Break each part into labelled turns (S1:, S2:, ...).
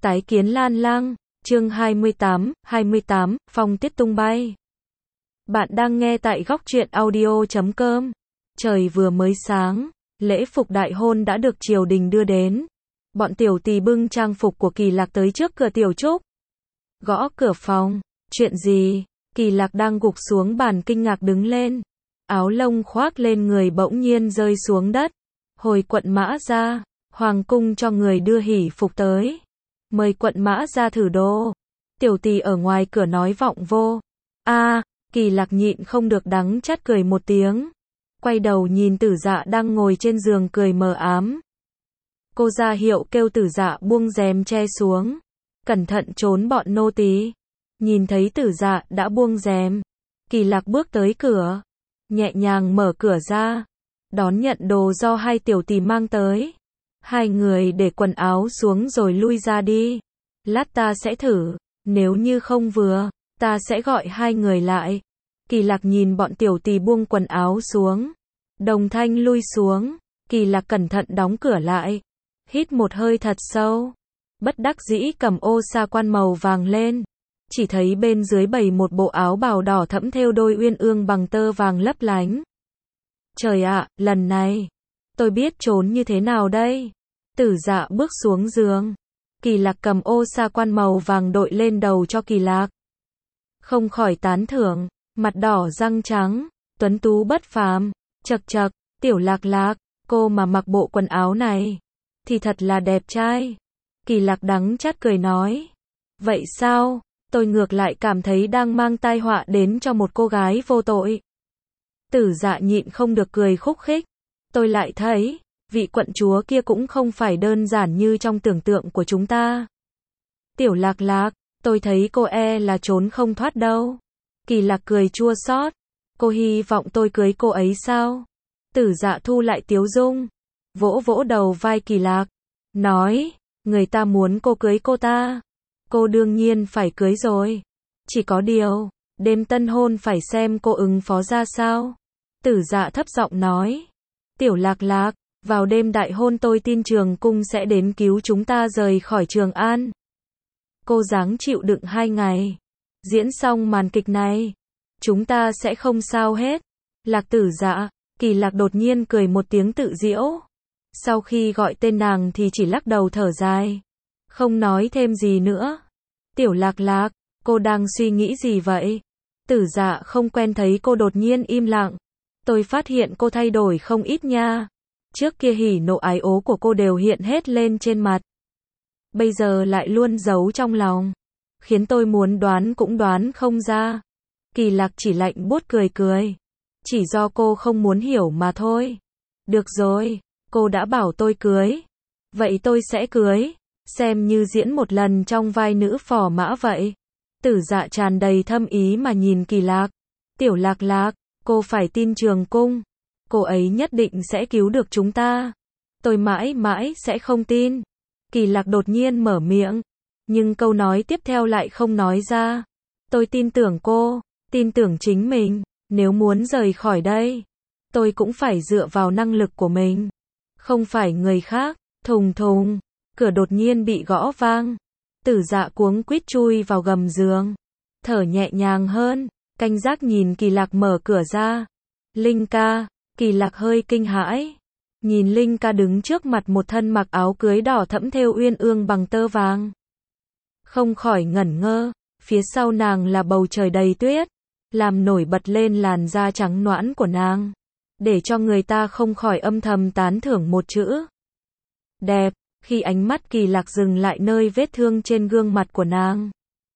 S1: Tái kiến Lan Lang, chương 28, phong tiết tung bay. Bạn đang nghe tại góc truyện audio.com. Trời vừa mới sáng, lễ phục đại hôn đã được triều đình đưa đến. Bọn tiểu tỳ bưng trang phục của Kỳ Lạc tới trước cửa tiểu trúc. Gõ cửa phòng, chuyện gì? Kỳ Lạc đang gục xuống bàn kinh ngạc đứng lên. Áo lông khoác lên người bỗng nhiên rơi xuống đất. Hồi quận mã ra, hoàng cung cho người đưa hỷ phục tới. Mời quận mã ra thử đồ. Tiểu tỳ ở ngoài cửa nói vọng vô. Kỳ Lạc nhịn không được đắng chát cười một tiếng. Quay đầu nhìn Tử Dạ đang ngồi trên giường cười mờ ám. Cô ra hiệu kêu Tử Dạ buông rèm che xuống. Cẩn thận trốn bọn nô tỳ. Nhìn thấy Tử Dạ đã buông rèm. Kỳ Lạc bước tới cửa. Nhẹ nhàng mở cửa ra. Đón nhận đồ do hai tiểu tỳ mang tới. Hai người để quần áo xuống rồi lui ra đi. Lát ta sẽ thử. Nếu như không vừa, ta sẽ gọi hai người lại. Kỳ Lạc nhìn bọn tiểu tỳ buông quần áo xuống. Đồng thanh lui xuống. Kỳ Lạc cẩn thận đóng cửa lại. Hít một hơi thật sâu. Bất đắc dĩ cầm ô sa quan màu vàng lên. Chỉ thấy bên dưới bày một bộ áo bào đỏ thẫm thêu đôi uyên ương bằng tơ vàng lấp lánh. Trời ạ, lần này, tôi biết trốn như thế nào đây? Tử Dạ bước xuống giường. Kỳ Lạc cầm ô sa quan màu vàng đội lên đầu cho Kỳ Lạc. Không khỏi tán thưởng, mặt đỏ răng trắng, tuấn tú bất phàm, chậc chậc, tiểu Lạc Lạc, cô mà mặc bộ quần áo này, thì thật là đẹp trai. Kỳ Lạc đắng chát cười nói. Vậy sao, tôi ngược lại cảm thấy đang mang tai họa đến cho một cô gái vô tội. Tử Dạ nhịn không được cười khúc khích. Tôi lại thấy, vị quận chúa kia cũng không phải đơn giản như trong tưởng tượng của chúng ta. Tiểu Lạc Lạc, tôi thấy cô là trốn không thoát đâu. Kỳ Lạc cười chua xót. Cô hy vọng tôi cưới cô ấy sao? Tử Dạ thu lại tiếu dung. Vỗ vỗ đầu vai Kỳ Lạc. Nói, người ta muốn cô cưới cô ta. Cô đương nhiên phải cưới rồi. Chỉ có điều, đêm tân hôn phải xem cô ứng phó ra sao. Tử Dạ thấp giọng nói. Tiểu Lạc Lạc, vào đêm đại hôn tôi tin Trường Cung sẽ đến cứu chúng ta rời khỏi Trường An. Cô ráng chịu đựng 2 ngày. Diễn xong màn kịch này, chúng ta sẽ không sao hết. Lạc Tử Dạ, Kỳ Lạc đột nhiên cười một tiếng tự giễu. Sau khi gọi tên nàng thì chỉ lắc đầu thở dài. Không nói thêm gì nữa. Tiểu Lạc Lạc, cô đang suy nghĩ gì vậy? Tử Dạ không quen thấy cô đột nhiên im lặng. Tôi phát hiện cô thay đổi không ít nha. Trước kia hỉ nộ ái ố của cô đều hiện hết lên trên mặt. Bây giờ lại luôn giấu trong lòng. Khiến tôi muốn đoán cũng đoán không ra. Kỳ Lạc chỉ lạnh buốt cười cười. Chỉ do cô không muốn hiểu mà thôi. Được rồi, cô đã bảo tôi cưới. Vậy tôi sẽ cưới. Xem như diễn một lần trong vai nữ phò mã vậy. Tử Dạ tràn đầy thâm ý mà nhìn Kỳ Lạc. Tiểu Lạc Lạc, cô phải tin Trường Cung. Cô ấy nhất định sẽ cứu được chúng ta. Tôi mãi mãi sẽ không tin. Kỳ Lạc đột nhiên mở miệng. Nhưng câu nói tiếp theo lại không nói ra. Tôi tin tưởng cô, tin tưởng chính mình. Nếu muốn rời khỏi đây, tôi cũng phải dựa vào năng lực của mình. Không phải người khác. Thùng thùng. Cửa đột nhiên bị gõ vang. Tử Dạ cuống quýt chui vào gầm giường. Thở nhẹ nhàng hơn. Canh giác nhìn Kỳ Lạc mở cửa ra. Linh ca. Kỳ Lạc hơi kinh hãi. Nhìn Linh ca đứng trước mặt một thân mặc áo cưới đỏ thẫm thêu uyên ương bằng tơ vàng. Không khỏi ngẩn ngơ. Phía sau nàng là bầu trời đầy tuyết. Làm nổi bật lên làn da trắng nõn của nàng. Để cho người ta không khỏi âm thầm tán thưởng một chữ. Đẹp. Khi ánh mắt Kỳ Lạc dừng lại nơi vết thương trên gương mặt của nàng.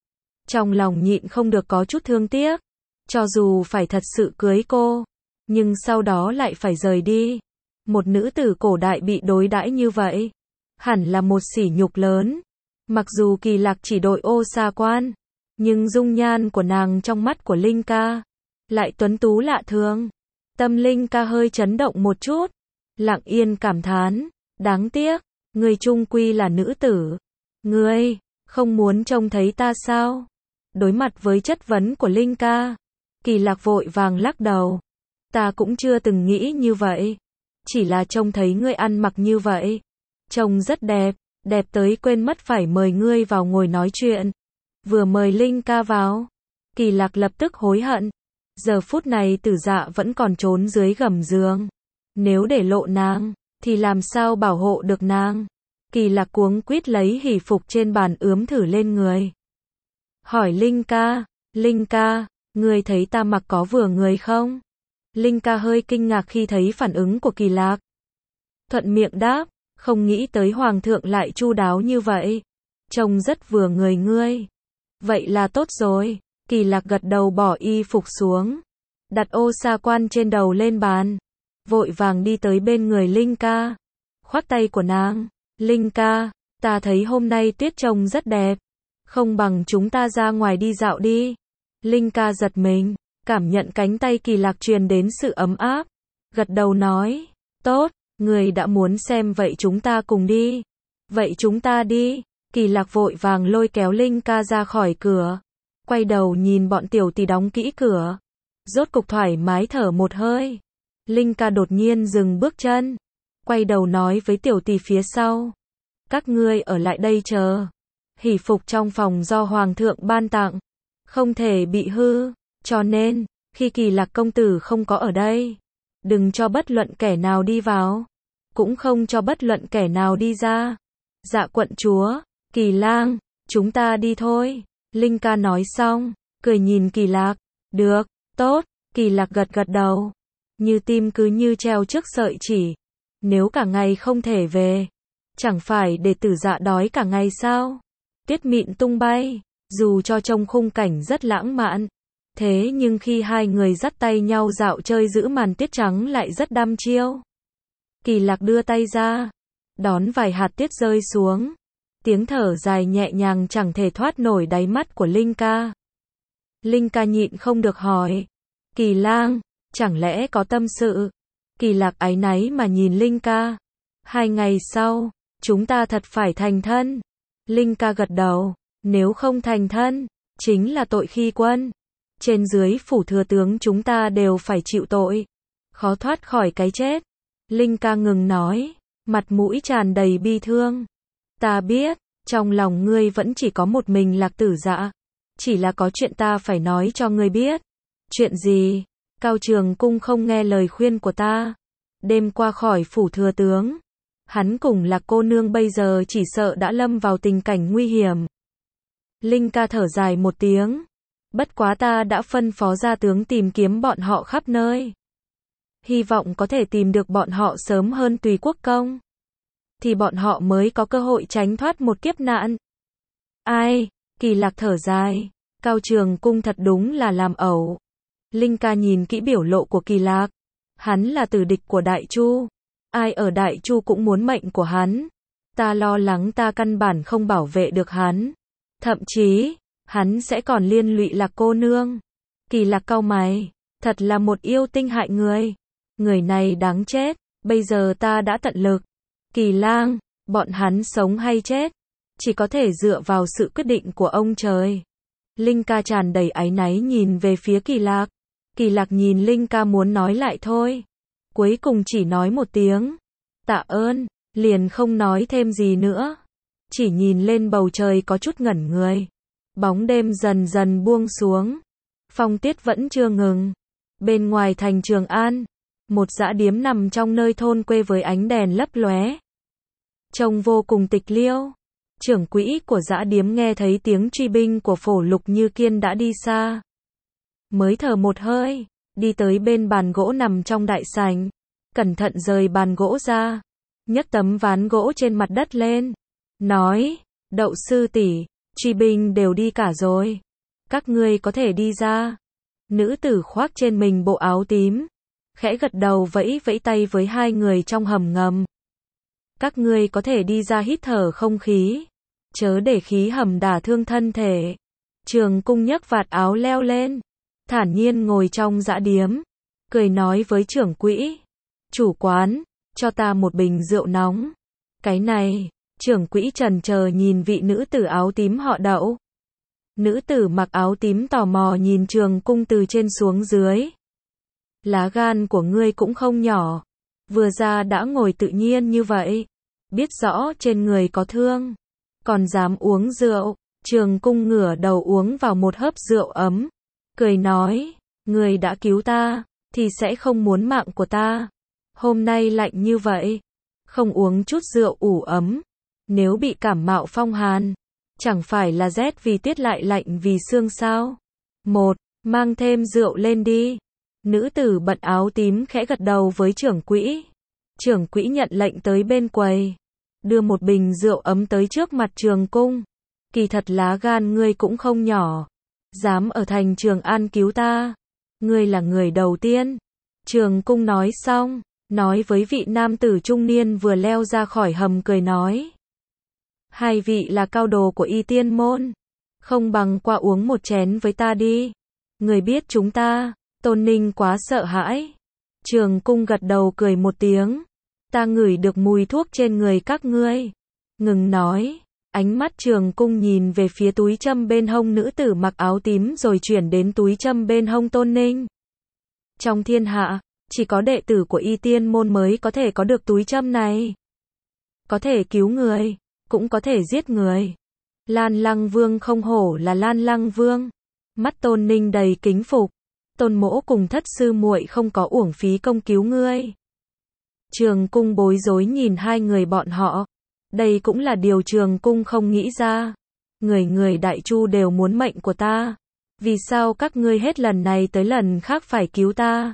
S1: Trong lòng nhịn không được có chút thương tiếc. Cho dù phải thật sự cưới cô, nhưng sau đó lại phải rời đi. Một nữ tử cổ đại bị đối đãi như vậy, hẳn là một sỉ nhục lớn. Mặc dù Kỳ Lạc chỉ đội ô sa quan, nhưng dung nhan của nàng trong mắt của Linh ca lại tuấn tú lạ thường. Tâm Linh ca hơi chấn động một chút, lặng yên cảm thán, đáng tiếc, ngươi chung quy là nữ tử. Ngươi không muốn trông thấy ta sao? Đối mặt với chất vấn của Linh ca, Kỳ Lạc vội vàng lắc đầu. Ta cũng chưa từng nghĩ như vậy. Chỉ là trông thấy ngươi ăn mặc như vậy. Trông rất đẹp, đẹp tới quên mất phải mời ngươi vào ngồi nói chuyện. Vừa mời Linh ca vào, Kỳ Lạc lập tức hối hận. Giờ phút này Tử Dạ vẫn còn trốn dưới gầm giường. Nếu để lộ nàng, thì làm sao bảo hộ được nàng? Kỳ Lạc cuống quýt lấy hỷ phục trên bàn ướm thử lên người. Hỏi Linh ca, ngươi thấy ta mặc có vừa người không? Linh ca hơi kinh ngạc khi thấy phản ứng của Kỳ Lạc. Thuận miệng đáp, không nghĩ tới Hoàng thượng lại chu đáo như vậy. Trông rất vừa người ngươi. Vậy là tốt rồi. Kỳ Lạc gật đầu bỏ y phục xuống. Đặt ô sa quan trên đầu lên bàn. Vội vàng đi tới bên người Linh ca. Khoác tay của nàng. Linh ca, ta thấy hôm nay tuyết trông rất đẹp. Không bằng chúng ta ra ngoài đi dạo đi. Linh ca giật mình, cảm nhận cánh tay Kỳ Lạc truyền đến sự ấm áp. Gật đầu nói, tốt, người đã muốn xem vậy chúng ta cùng đi. Vậy chúng ta đi. Kỳ Lạc vội vàng lôi kéo Linh ca ra khỏi cửa. Quay đầu nhìn bọn tiểu tỷ đóng kỹ cửa. Rốt cục thoải mái thở một hơi. Linh ca đột nhiên dừng bước chân. Quay đầu nói với tiểu tỷ phía sau. Các ngươi ở lại đây chờ. Hỷ phục trong phòng do Hoàng thượng ban tặng. Không thể bị hư. Cho nên, khi Kỳ Lạc công tử không có ở đây, đừng cho bất luận kẻ nào đi vào. Cũng không cho bất luận kẻ nào đi ra. Dạ quận chúa, Kỳ lang, chúng ta đi thôi. Linh ca nói xong, cười nhìn Kỳ Lạc. Được, tốt. Kỳ Lạc gật gật đầu. Như tim cứ như treo trước sợi chỉ. Nếu cả ngày không thể về, chẳng phải để Tử Dạ đói cả ngày sao? Tuyết mịn tung bay, dù cho trông khung cảnh rất lãng mạn. Thế nhưng khi hai người dắt tay nhau dạo chơi giữ màn tuyết trắng lại rất đăm chiêu. Kỳ Lạc đưa tay ra, đón vài hạt tuyết rơi xuống. Tiếng thở dài nhẹ nhàng chẳng thể thoát nổi đáy mắt của Linh ca. Linh ca nhịn không được hỏi. Kỳ lang, chẳng lẽ có tâm sự? Kỳ Lạc áy náy mà nhìn Linh ca. 2 ngày sau, chúng ta thật phải thành thân. Linh ca gật đầu. Nếu không thành thân, chính là tội khi quân. Trên dưới phủ thừa tướng chúng ta đều phải chịu tội. Khó thoát khỏi cái chết. Linh ca ngừng nói. Mặt mũi tràn đầy bi thương. Ta biết, trong lòng ngươi vẫn chỉ có một mình Lạc Tử Dạ. Chỉ là có chuyện ta phải nói cho ngươi biết. Chuyện gì? Cao Trường Cung không nghe lời khuyên của ta. Đêm qua khỏi phủ thừa tướng. Hắn cùng Lạc cô nương bây giờ chỉ sợ đã lâm vào tình cảnh nguy hiểm. Linh ca thở dài một tiếng. Bất quá ta đã phân phó gia tướng tìm kiếm bọn họ khắp nơi. Hy vọng có thể tìm được bọn họ sớm hơn Tùy Quốc công. Thì bọn họ mới có cơ hội tránh thoát một kiếp nạn. Ai? Kỳ Lạc thở dài. Cao Trường Cung thật đúng là làm ẩu. Linh ca nhìn kỹ biểu lộ của Kỳ Lạc. Hắn là tử địch của Đại Chu. Ai ở Đại Chu cũng muốn mệnh của hắn. Ta lo lắng ta căn bản không bảo vệ được hắn. Thậm chí, hắn sẽ còn liên lụy Lạc cô nương. Kỳ Lạc cau mày. Thật là một yêu tinh hại người. Người này đáng chết. Bây giờ ta đã tận lực. Kỳ lang, bọn hắn sống hay chết, chỉ có thể dựa vào sự quyết định của ông trời. Linh ca tràn đầy áy náy nhìn về phía Kỳ Lạc. Kỳ Lạc nhìn Linh ca muốn nói lại thôi. Cuối cùng chỉ nói một tiếng. Tạ ơn, liền không nói thêm gì nữa. Chỉ nhìn lên bầu trời có chút ngẩn người. Bóng đêm dần dần buông xuống. Phong tuyết vẫn chưa ngừng. Bên ngoài thành Trường An, một dã điếm nằm trong nơi thôn quê với ánh đèn lấp lóe. Trông vô cùng tịch liêu. Trưởng quỹ của dã điếm nghe thấy tiếng truy binh của Phổ Lục Như Kiên đã đi xa. Mới thở một hơi, đi tới bên bàn gỗ nằm trong đại sảnh. Cẩn thận rời bàn gỗ ra. Nhấc tấm ván gỗ trên mặt đất lên. Nói, Đậu sư tỷ, truy binh đều đi cả rồi. Các ngươi có thể đi ra. Nữ tử khoác trên mình bộ áo tím. Khẽ gật đầu vẫy vẫy tay với hai người trong hầm ngầm. Các ngươi có thể đi ra hít thở không khí. Chớ để khí hầm đả thương thân thể. Trường Cung nhấc vạt áo leo lên. Thản nhiên ngồi trong dã điếm. Cười nói với trưởng quỹ. Chủ quán, cho ta một bình rượu nóng. Cái này, trưởng quỹ chần chờ nhìn vị nữ tử áo tím họ Đậu. Nữ tử mặc áo tím tò mò nhìn Trường Cung từ trên xuống dưới. Lá gan của ngươi cũng không nhỏ. Vừa ra đã ngồi tự nhiên như vậy. biết rõ trên người có thương, còn dám uống rượu. Trường Cung ngửa đầu uống vào một hớp rượu ấm, cười nói, người đã cứu ta, thì sẽ không muốn mạng của ta. Hôm nay lạnh như vậy, không uống chút rượu ủ ấm, nếu bị cảm mạo phong hàn, chẳng phải là rét vì tiết lại lạnh vì xương sao? Mang thêm rượu lên đi. Nữ tử bận áo tím khẽ gật đầu với trưởng quỹ. Trưởng quỹ nhận lệnh tới bên quầy, đưa một bình rượu ấm tới trước mặt Trường Cung. Kỳ thật lá gan ngươi cũng không nhỏ, dám ở thành Trường An cứu ta, ngươi là người đầu tiên. Trường Cung nói xong, nói với vị nam tử trung niên vừa leo ra khỏi hầm cười nói. Hai vị là cao đồ của Y Tiên môn, không bằng qua uống một chén với ta đi. Người biết chúng ta, Tôn Ninh quá sợ hãi. Trường Cung gật đầu cười một tiếng. Ta ngửi được mùi thuốc trên người các ngươi. Ngừng nói, ánh mắt Trường Cung nhìn về phía túi châm bên hông nữ tử mặc áo tím rồi chuyển đến túi châm bên hông Tôn Ninh. Trong thiên hạ, chỉ có đệ tử của Y Tiên môn mới có thể có được túi châm này. Có thể cứu người, cũng có thể giết người. Lan Lăng Vương không hổ là Lan Lăng Vương. Mắt Tôn Ninh đầy kính phục. Tôn mỗ cùng thất sư muội không có uổng phí công cứu ngươi. Trường Cung bối rối nhìn hai người bọn họ. Đây cũng là điều Trường Cung không nghĩ ra. Người Đại Chu đều muốn mệnh của ta. Vì sao các ngươi hết lần này tới lần khác phải cứu ta?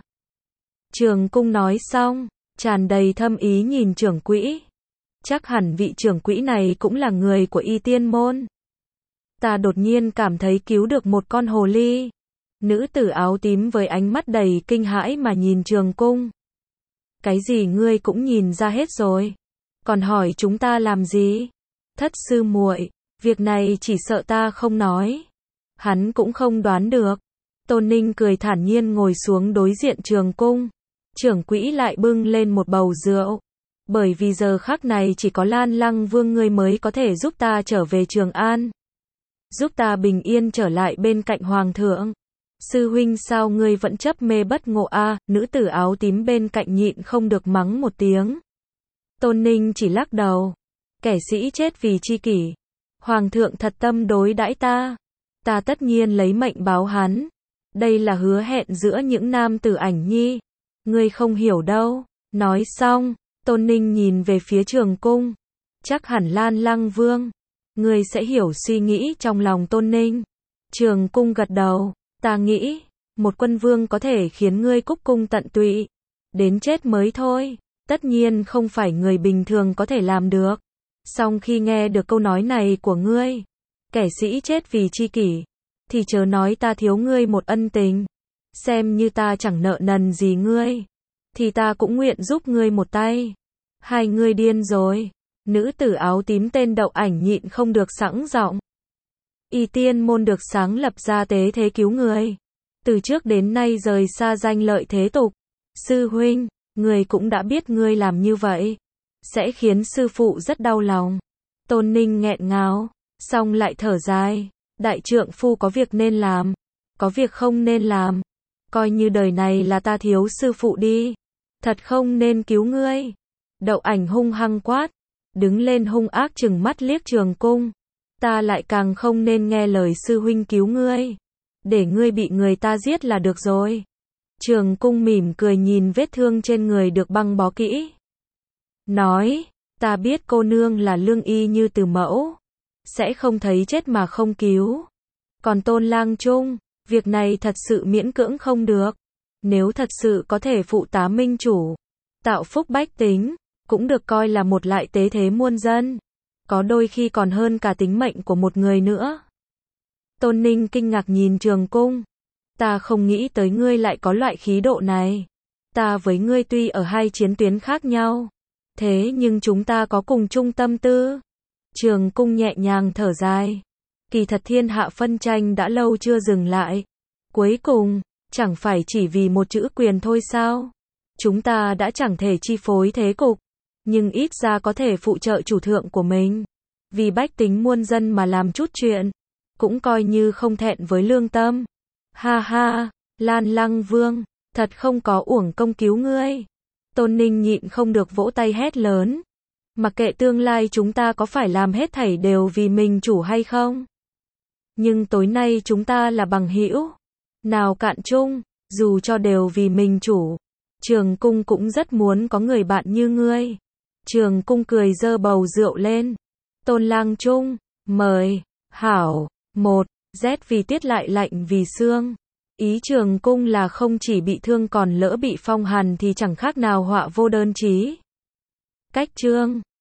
S1: Trường Cung nói xong, tràn đầy thâm ý nhìn trưởng quỹ. Chắc hẳn vị trưởng quỹ này cũng là người của Y Tiên môn. Ta đột nhiên cảm thấy cứu được một con hồ ly. Nữ tử áo tím với ánh mắt đầy kinh hãi mà nhìn Trường Cung. Cái gì ngươi cũng nhìn ra hết rồi, còn hỏi chúng ta làm gì? Thất sư muội, việc này chỉ sợ ta không nói, hắn cũng không đoán được. Tôn Ninh cười thản nhiên ngồi xuống đối diện Trường Cung. Trưởng quỹ lại bưng lên một bầu rượu. Bởi vì giờ khắc này chỉ có Lan Lăng Vương ngươi mới có thể giúp ta trở về Trường An, giúp ta bình yên trở lại bên cạnh Hoàng thượng. Sư huynh sao ngươi vẫn chấp mê bất ngộ a? Nữ tử áo tím bên cạnh nhịn không được mắng một tiếng. Tôn Ninh chỉ lắc đầu. Kẻ sĩ chết vì chi kỷ. Hoàng thượng thật tâm đối đãi ta. Ta tất nhiên lấy mệnh báo hắn. Đây là hứa hẹn giữa những nam tử Ảnh Nhi. Ngươi không hiểu đâu. Nói xong, Tôn Ninh nhìn về phía Trường Cung. Chắc hẳn Lan Lăng Vương, ngươi sẽ hiểu suy nghĩ trong lòng Tôn Ninh. Trường Cung gật đầu. Ta nghĩ, một quân vương có thể khiến ngươi cúc cung tận tụy, đến chết mới thôi. Tất nhiên không phải người bình thường có thể làm được. Song khi nghe được câu nói này của ngươi, kẻ sĩ chết vì chi kỷ, thì chớ nói ta thiếu ngươi một ân tình. Xem như ta chẳng nợ nần gì ngươi, thì ta cũng nguyện giúp ngươi một tay. Hai ngươi điên rồi. Nữ tử áo tím tên Đậu Ảnh nhịn không được sẵn giọng. Y Tiên môn được sáng lập ra tế thế cứu người, từ trước đến nay rời xa danh lợi thế tục. Sư huynh, người cũng đã biết ngươi làm như vậy sẽ khiến sư phụ rất đau lòng. Tôn Ninh nghẹn ngào, xong lại thở dài. Đại trượng phu có việc nên làm, có việc không nên làm. Coi như đời này là ta thiếu sư phụ đi, thật không nên cứu ngươi. Đậu Ảnh hung hăng quát, đứng lên hung ác trừng mắt liếc Trường Cung. Ta lại càng không nên nghe lời sư huynh cứu ngươi, để ngươi bị người ta giết là được rồi. Trường Cung mỉm cười nhìn vết thương trên người được băng bó kỹ. Nói, ta biết cô nương là lương y như từ mẫu, sẽ không thấy chết mà không cứu. Còn Tôn lang trung, việc này thật sự miễn cưỡng không được. Nếu thật sự có thể phụ tá minh chủ, tạo phúc bách tính, cũng được coi là một lại tế thế muôn dân. Có đôi khi còn hơn cả tính mệnh của một người nữa. Tôn Ninh kinh ngạc nhìn Trường Cung. Ta không nghĩ tới ngươi lại có loại khí độ này. Ta với ngươi tuy ở hai chiến tuyến khác nhau, thế nhưng chúng ta có cùng chung tâm tư. Trường Cung nhẹ nhàng thở dài. Kỳ thật thiên hạ phân tranh đã lâu chưa dừng lại. Cuối cùng, chẳng phải chỉ vì một chữ quyền thôi sao? Chúng ta đã chẳng thể chi phối thế cục, nhưng ít ra có thể phụ trợ chủ thượng của mình. Vì bách tính muôn dân mà làm chút chuyện, cũng coi như không thẹn với lương tâm. Ha ha, Lan Lăng Vương, thật không có uổng công cứu ngươi. Tôn Ninh nhịn không được vỗ tay hét lớn. Mặc kệ tương lai chúng ta có phải làm hết thảy đều vì mình chủ hay không. Nhưng tối nay chúng ta là bằng hữu. Nào Cạn Trung, dù cho đều vì mình chủ. Trường Cung cũng rất muốn có người bạn như ngươi. Trường Cung cười giơ bầu rượu lên. Tôn Lang Trung, mời. Hảo, 1, rét vì tiết lại lạnh vì xương. Ý Trường Cung là không chỉ bị thương còn lỡ bị phong hàn thì chẳng khác nào họa vô đơn chí. Cách chương